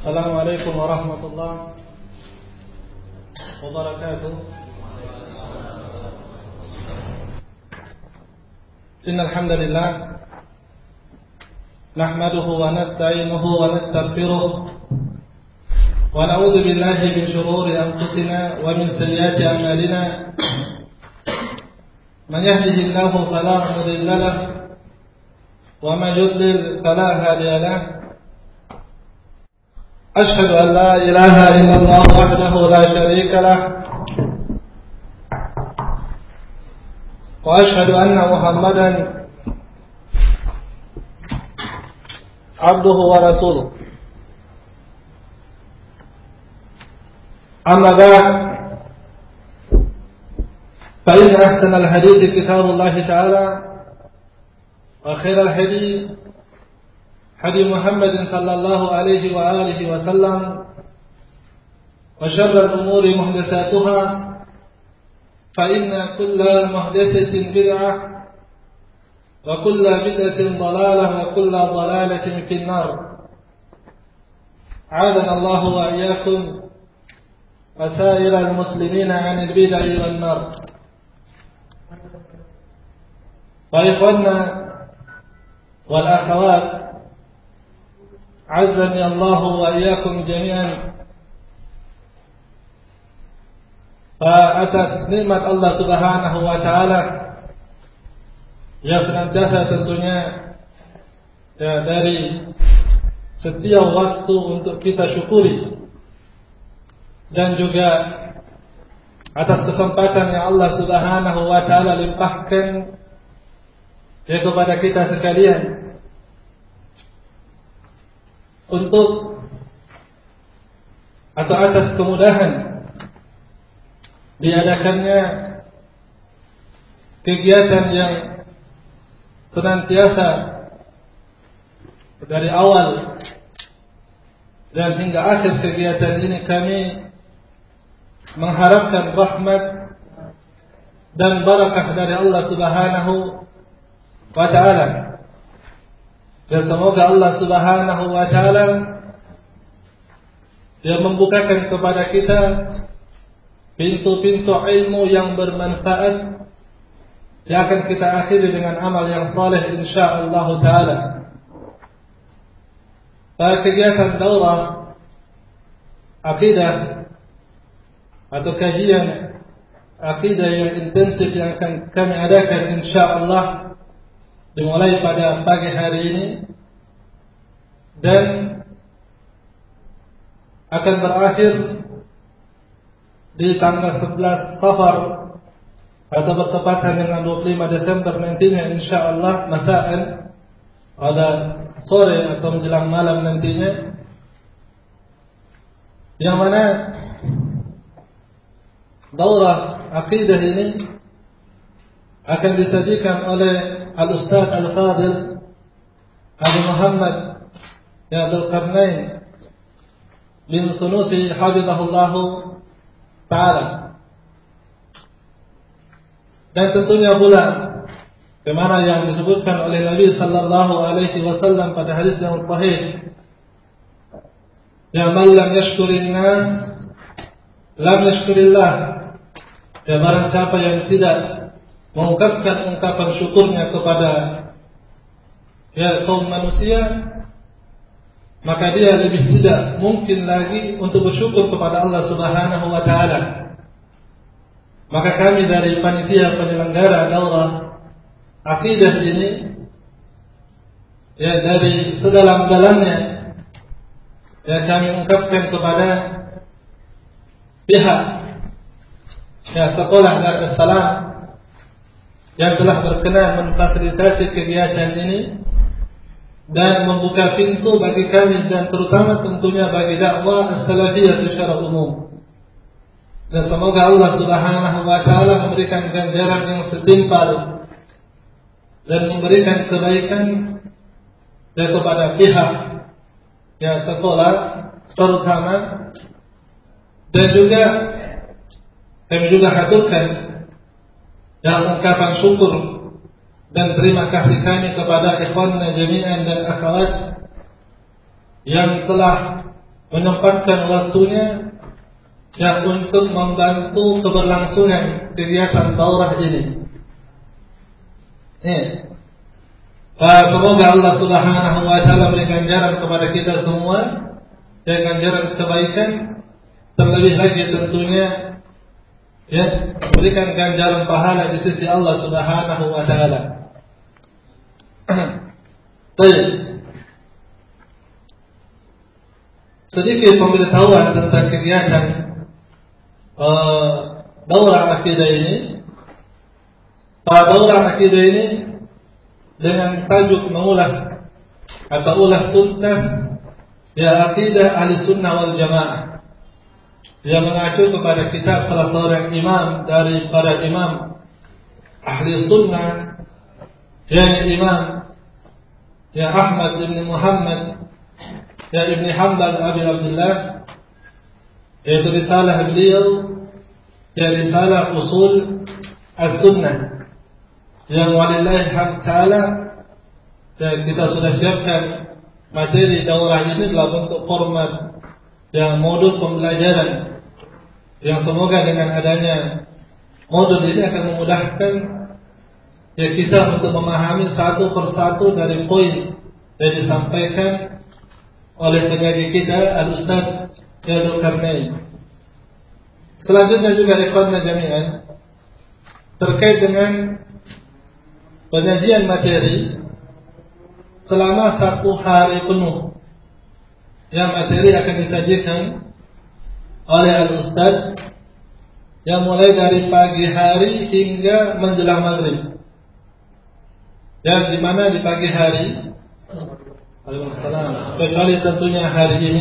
Assalamualaikum warahmatullahi wabarakatuh. Innal hamdalillah nahmaduhu wa nasta'inuhu wa nastaghfiruh wa na'udzu billahi min shururi anfusina wa min sayyiati a'malina. Man yahdihillahu fala mudilla lahu wa man yudlil fala hadiya lahu. أشهد أن لا إله إلا الله وحده لا شريك له وأشهد أن محمدا عبده ورسوله. أما بعد فإن أحسن الحديث كتاب الله تعالى وخير الهدي هدي محمد صلى الله عليه وآله وسلم وشر الأمور محدثاتها فإن كل محدثة بدعة وكل بدعة ضلالة وكل ضلالة في النار. عاذنا الله وإياكم وسائر المسلمين عن البدع والنار. وإخواننا والأخوات Azani Allah wa iyyakum jami'an. Atas nikmat Allah Subhanahu wa taala yang senantiasa tentunya dari setiap waktu untuk kita syukuri, dan juga atas kesempatan yang Allah Subhanahu wa taala limpahkan kepada kita sekalian untuk atau atas kemudahan diadakannya kegiatan yang senantiasa dari awal dan hingga akhir kegiatan ini kami mengharapkan rahmat dan barakah dari Allah Subhanahu wa taala. Dan semoga Allah Subhanahu wa taala yang membukakan kepada kita pintu-pintu ilmu yang bermanfaat yang akan kita akhiri dengan amal yang saleh insyaallah taala. Kegiatan daurah akidah atau kajian akidah yang intensif yang akan kami adakan insyaallah dimulai pada pagi hari ini dan akan berakhir di tanggal 11 Safar atau bertepatan dengan 25 Desember nantinya insyaallah masaan pada sore atau menjelang malam nantinya, yang mana daurah akidah ini akan disajikan oleh Al-Ustaz Al-Fadil Abu Muhammad Abdul Qarnain bin Sunusi hafizahullahu ta'ala. Dan tentunya pula kemana yang disebutkan oleh Nabi sallallahu alaihi wasallam pada hadis yang sahih, ya man lam yashkurin nas lam yashkurillah, ya barang siapa yang tidak mengungkapkan ungkapan syukurnya kepada kaum manusia, maka dia lebih tidak mungkin lagi untuk bersyukur kepada Allah Subhanahu wa taala. Maka kami dari panitia penyelenggara daurah akidah ini dari sedalam-dalamnya kami ungkapkan kepada pihak sekolah Darussalam yang telah berkenan memfasilitasi kegiatan ini dan membuka pintu bagi kami dan terutama tentunya bagi dakwah as-salafiyah secara umum. Dan semoga Allah Subhanahu wa taala memberikan ganjaran yang setimpal dan memberikan kebaikan kepada pihak sekolah terutama, dan juga kami juga haturkan dalam ungkapan syukur dan terima kasih kami kepada ikhwanna jami'an dan akhwat yang telah menyempatkan waktunya yang untuk membantu keberlangsungan kegiatan daurah ini. Semoga Allah Subhanahu wa taala berikan ganjaran kepada kita semua dan ganjaran kebaikan, terlebih lagi tentunya berikan ganjaran pahala di sisi Allah Subhanahu wa taala. Baik. Sedikit pemberitahuan tentang kegiatan daurah akidah ini. Daurah akidah ini dengan tajuk mengulas atau ulas tuntas akidah Ahlussunnah wal Jamaah, yang mengacu kepada kitab salah seorang imam dari para imam Ahli Sunnah, yakni Imam Ahmad bin Muhammad ibn Hanbal Abi Abdullah, yaitu risalah beliau risalah usul as-sunnah, yang walillahi hamd ta'ala kita sudah siapkan materi daurah ini dalam bentuk format modul pembelajaran, yang semoga dengan adanya modul ini akan memudahkan kita untuk memahami satu persatu dari poin yang disampaikan oleh penyaji kita Al-Ustaz Dzulkarnain. Selanjutnya juga ikhwanna jami'an, terkait dengan penyajian materi selama 1 hari penuh, yang materi akan disajikan oleh Al-Ustaz yang mulai dari pagi hari hingga menjelang maghrib. Yang dimana di pagi hari, kecuali tentunya hari ini,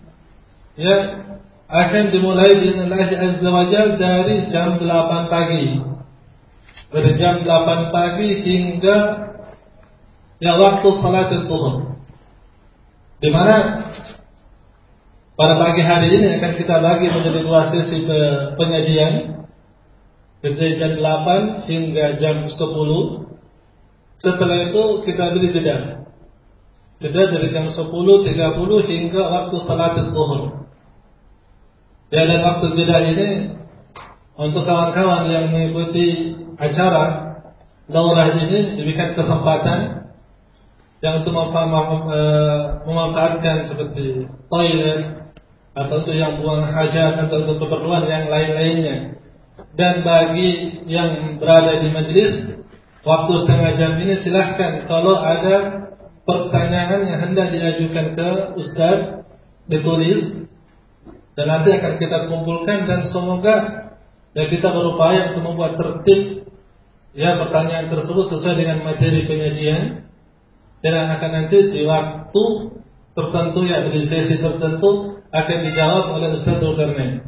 akan dimulai bi'idznillah azza wa jalla dari jam 8 pagi. Dari jam 8 pagi hingga waktu salat zuhur. Di mana pada pagi hari ini akan kita bagi menjadi 2 sesi penyajian, dari jam 8 hingga jam 10. Setelah itu kita beri jeda dari jam 10.30 hingga waktu salat zuhur. Dan waktu jeda ini untuk kawan-kawan yang mengikuti acara daurah ini diberikan kesempatan yang untuk memanfaatkan seperti toilet atau untuk yang buang hajat atau untuk keperluan yang lain-lainnya. Dan bagi yang berada di majelis, waktu setengah jam ini silahkan kalau ada pertanyaan yang hendak diajukan ke Ustaz ditulis, dan nanti akan kita kumpulkan, dan semoga kita berupaya untuk membuat tertib pertanyaan tersebut sesuai dengan materi penyajian, dan akan nanti di waktu tertentu di sesi tertentu akan dijawab oleh Ustaz Dzulkarnain.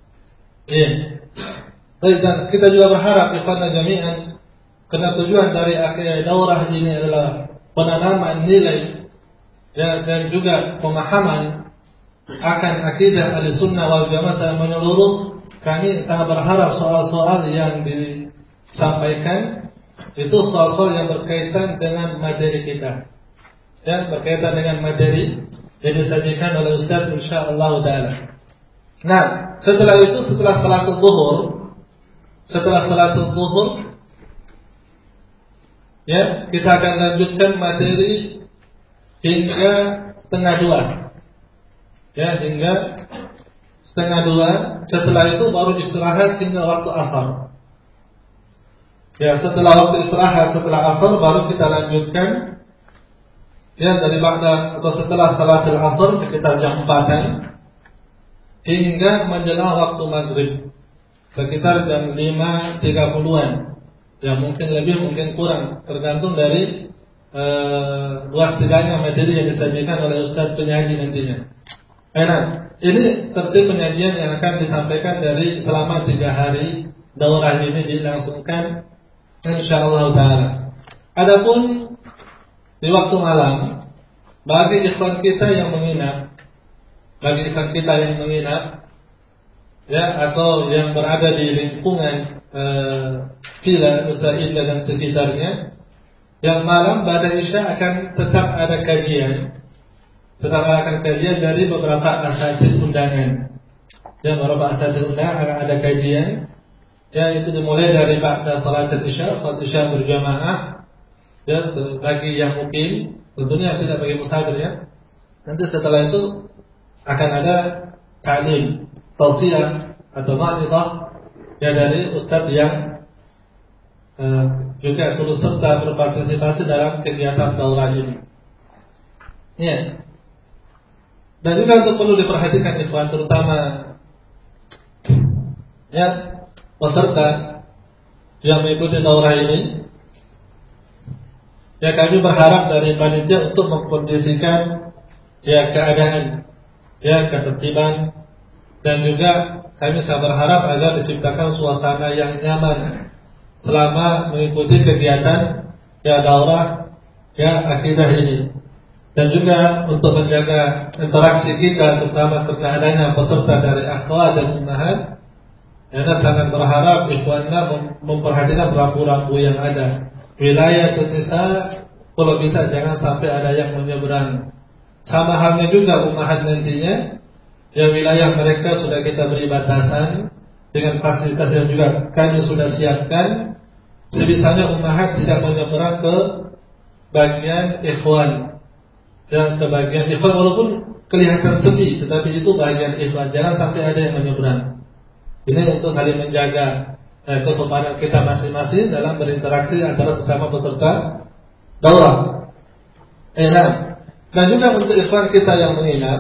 Dan kita juga berharap ikhwan jami'an, karena tujuan dari daurah ini adalah penanaman nilai dan juga pemahaman akan akidah Ahlussunnah wal Jamaah secara menyeluruh. Kami sangat berharap soal-soal yang disampaikan itu soal-soal yang berkaitan dengan materi kita, berkaitan dengan materi yang disajikan oleh Ustaz insyaallah taala. Nah, setelah itu, setelah salatul zuhur, kita akan lanjutkan materi hingga setengah 2. Hingga setengah 2. Setelah itu baru istirahat hingga waktu asar. Setelah waktu istirahat, setelah asar baru kita lanjutkan dari ba'da atau setelah salatul asar sekitar jam 4-an hingga menjelang waktu maghrib sekitar jam 5.30-an. Mungkin lebih, mungkin kurang, tergantung dari luas tidaknya materi yang disajikan oleh Ustaz penyaji nantinya. Ini tertib penyajian yang akan disampaikan dari selama 3 hari daurah ini dilangsungkan insyaallah taala. Adapun di waktu malam, bagi ikhwan kita yang menginap, atau yang berada di lingkungan villa Ustaz Indah dan sekitarnya, yang malam pada Isya akan tetap ada kajian Setelah akan kajian dari beberapa asatid undangan. Ya, beberapa asatid undangan akan ada kajian. Ya, itu dimulai dari ba'da salat isya, salat isya berjamaah. Ya, bagi yang mukim, tentunya tidak bagi musafir ya. Nanti setelah itu akan ada ta'lim, tausiah atau ma'idhah ya dari ustadz yang juga turut serta berpartisipasi dalam kegiatan daurah ini. Ya. Dan juga untuk perlu diperhatikan ikhwan, terutama ya peserta yang mengikuti daurah ini. Ya, kami berharap dari panitia untuk mengkondisikan ya keadaan, ya ketertiban, dan juga kami sangat berharap agar diciptakan suasana yang nyaman selama mengikuti kegiatan ya daurah ya akidah ini, dan juga untuk menjaga interaksi kita, terutama karena adanya peserta dari akhwat dan ummahat. Kita sangat berharap ikhwanna memperhatikan rambu-rambu yang ada. Wilayah Tunisia kalau bisa jangan sampai ada yang menyeberang. Sama halnya juga ummahat nantinya, ya wilayah mereka sudah kita beri batasan dengan fasilitas yang juga kami sudah siapkan. Sebisanya ummahat tidak menyeberang ke bagian ikhwan, ya ke bagian ikhwan walaupun kelihatan sepi, tetapi itu bagian ikhwan. Jangan sampai ada yang menyeberang. Ini untuk saling menjaga kesopanan kita masing-masing dalam berinteraksi antara sesama peserta daurah. Dan juga untuk ikhwan kita yang menginap,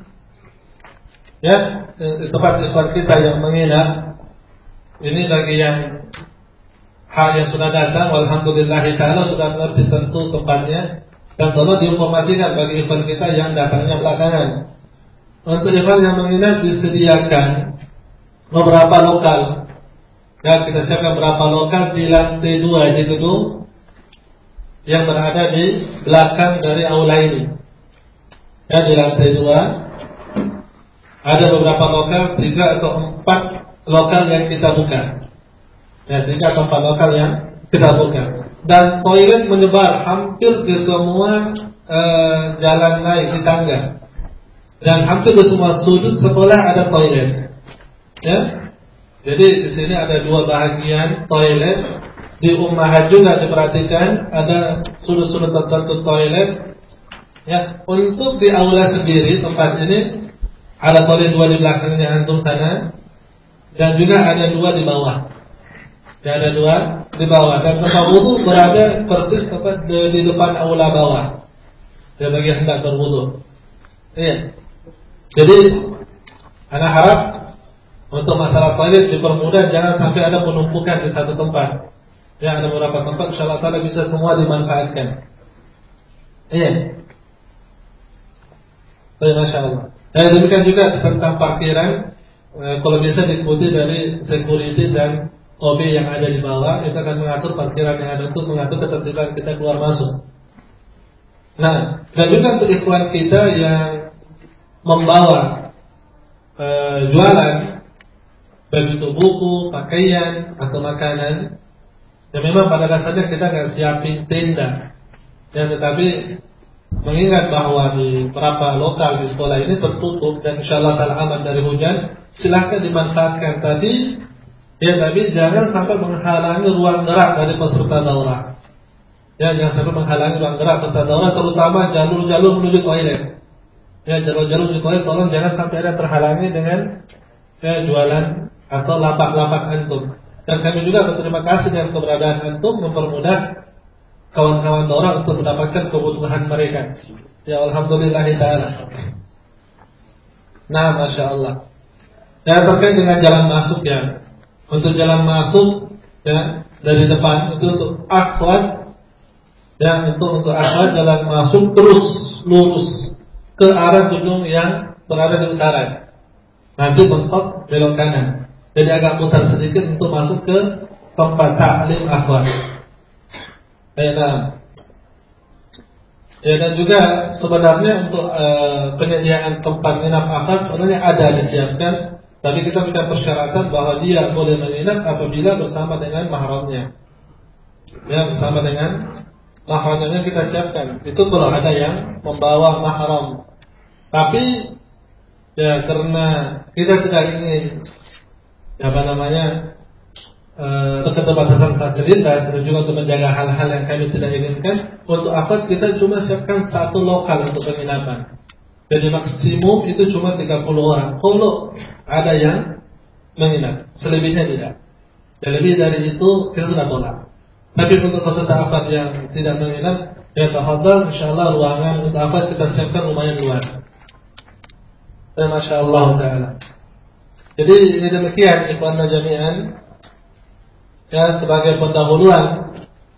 ya tempat ikhwan kita yang menginap ini bagi yang hal yang sudah datang, walhamdulillah ta'ala sudah mengerti tentu tempatnya, dan tolong diinformasikan bagi ikhwan kita yang datangnya belakangan. Untuk ikhwan yang menginap disediakan beberapa lokal. Ya, kita siapkan beberapa lokal di lantai 2 di gedung yang berada di belakang dari aula ini. Ya, di lantai 2 ada beberapa lokal, 3 atau 4 lokal yang kita buka. Ya, 3 atau 4 lokal yang kita buka. Dan toilet menyebar hampir di semua jalan naik di tangga. Dan hampir di semua sudut sekolah ada toilet. Ya, jadi di sini ada 2 bahagian toilet. Di ummahat juga diperhatikan ada sudut-sudut tertentu toilet. Ya, untuk di aula sendiri tempat ini ada toilet 2 di belakangnya antum sana, dan juga ada 2 di bawah. Ya, ada 2 di bawah, dan tempat wudu berada persis tepat di depan aula bawah. Ya, bagi yang hendak berwudu. Iya. Jadi ana harap untuk masalah toilet dipermudah, jangan sampai ada penumpukan di satu tempat. Ya, ada beberapa tempat insyaallah taala bisa semua dimanfaatkan. Iya. Baik, masyaallah. Dan demikian juga tentang parkiran, kalau bisa diikuti dari security dan OB yang ada di bawah, kita akan mengatur parkiran yang ada untuk mengatur ketertiban kita keluar masuk. Nah, dan juga untuk ikhwan kita yang membawa jualan, baik itu buku, pakaian atau makanan, ya memang pada dasarnya kita nggak siapin tenda, ya tetapi mengingat bahwa di beberapa lokal di sekolah ini tertutup dan insyaallah ta'ala aman dari hujan, silahkan dimanfaatkan tadi, ya tapi jangan sampai menghalangi ruang gerak dari peserta daurah. Ya, jangan sampai menghalangi ruang gerak peserta daurah, terutama jalur-jalur menuju toilet. Ya, jalur-jalur menuju toilet tolong jangan sampai ada terhalangi dengan jualan atau lapak-lapak antum. Dan kami juga berterima kasih dengan keberadaan antum mempermudah kawan-kawan daurah untuk mendapatkan kebutuhan mereka. Ya, alhamdulillah ta'ala. Nah, masya Allah. Ya, terkait dengan jalan masuk ya. Untuk jalan masuk ya dari depan itu untuk akhwat. Ya, untuk akhwat jalan masuk terus lurus ke arah gedung yang berada di utara. Nanti mentok belok kanan. Jadi agak putar sedikit untuk masuk ke tempat taklim akhwat. Ya, dan juga sebenarnya untuk penyediaan tempat menginap akhwat sebenarnya ada disiapkan, tapi kita berikan persyaratan bahwa dia boleh menginap apabila bersama dengan mahramnya. Ya, bersama dengan mahramnya kita siapkan. Itu kalau ada yang membawa mahram. Tapi ya karena kita tidak ingin keterbatasan fasilitas dan juga untuk menjaga hal-hal yang kami tidak inginkan, untuk akad kita cuma siapkan satu lokal untuk penginapan. Jadi maksimum itu cuma 30 orang. Kalau ada yang menginap, selebihnya tidak. Dan lebih dari itu kita sudah tolak. Tapi untuk peserta akad yang tidak menginap, ya tafadhal, insyaallah ruangan untuk akad kita siapkan lumayan luas. Ya masyaallah taala. Jadi ini demikian ikhwanna jami'an. Ya, sebagai pendahuluan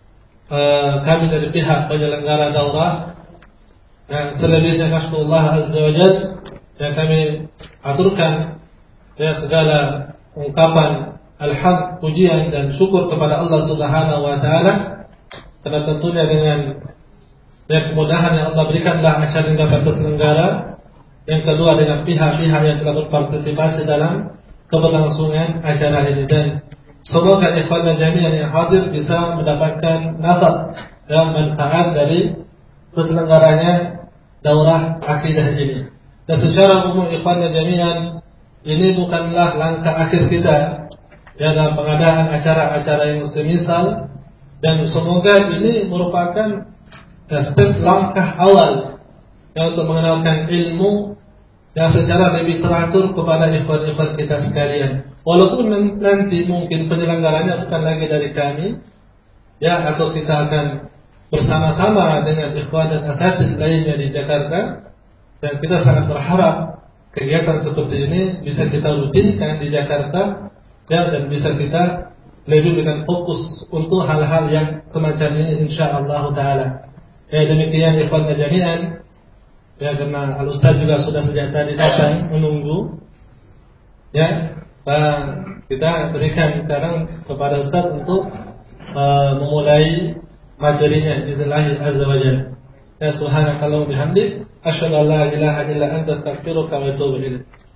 kami dari pihak penyelenggara daurah, dan selebihnya nasrullah azza wajalla yang kami aturkan ya segala ungkapan alhamd, pujian dan syukur kepada Allah Subhanahu wa taala, karena tentunya dengan ya kemudahan yang Allah berikanlah acara ini dapat terselenggara. Yang kedua dengan pihak-pihak yang telah berpartisipasi dalam keberlangsungan acara ini, dan semoga ikhwan jami'an yang hadir bisa mendapatkan nafat dan manfaat dari terselenggaranya daurah akidah ini. Dan secara umum ikhwan jami'an, ini bukanlah langkah akhir kita ya dalam pengadaan acara-acara yang semisal, dan semoga ini merupakan step langkah awal yang untuk mengenalkan ilmu yang secara lebih teratur kepada ikhwan-ikhwan kita sekalian. Walaupun nanti mungkin penyelenggaranya bukan lagi dari kami, ya, atau kita akan bersama-sama dengan ikhwan dan asatidz lainnya di Jakarta, dan kita sangat berharap kegiatan seperti ini bisa kita rutinkan di Jakarta, ya, dan bisa kita lebih dengan fokus untuk hal-hal yang semacam ini insyaallah taala. Ya, demikian ikhwan jami'an. Ya, karena Al-Ustaz juga sudah sejak tadi datang menunggu. Ya, dan kita berikan sekarang kepada Ustaz untuk memulai materinya billahi azza wa jalla. Ya subhanakallahumma bihamdik asyhadu an la ilaha illa anta astaghfiruka wa atubu ilaik.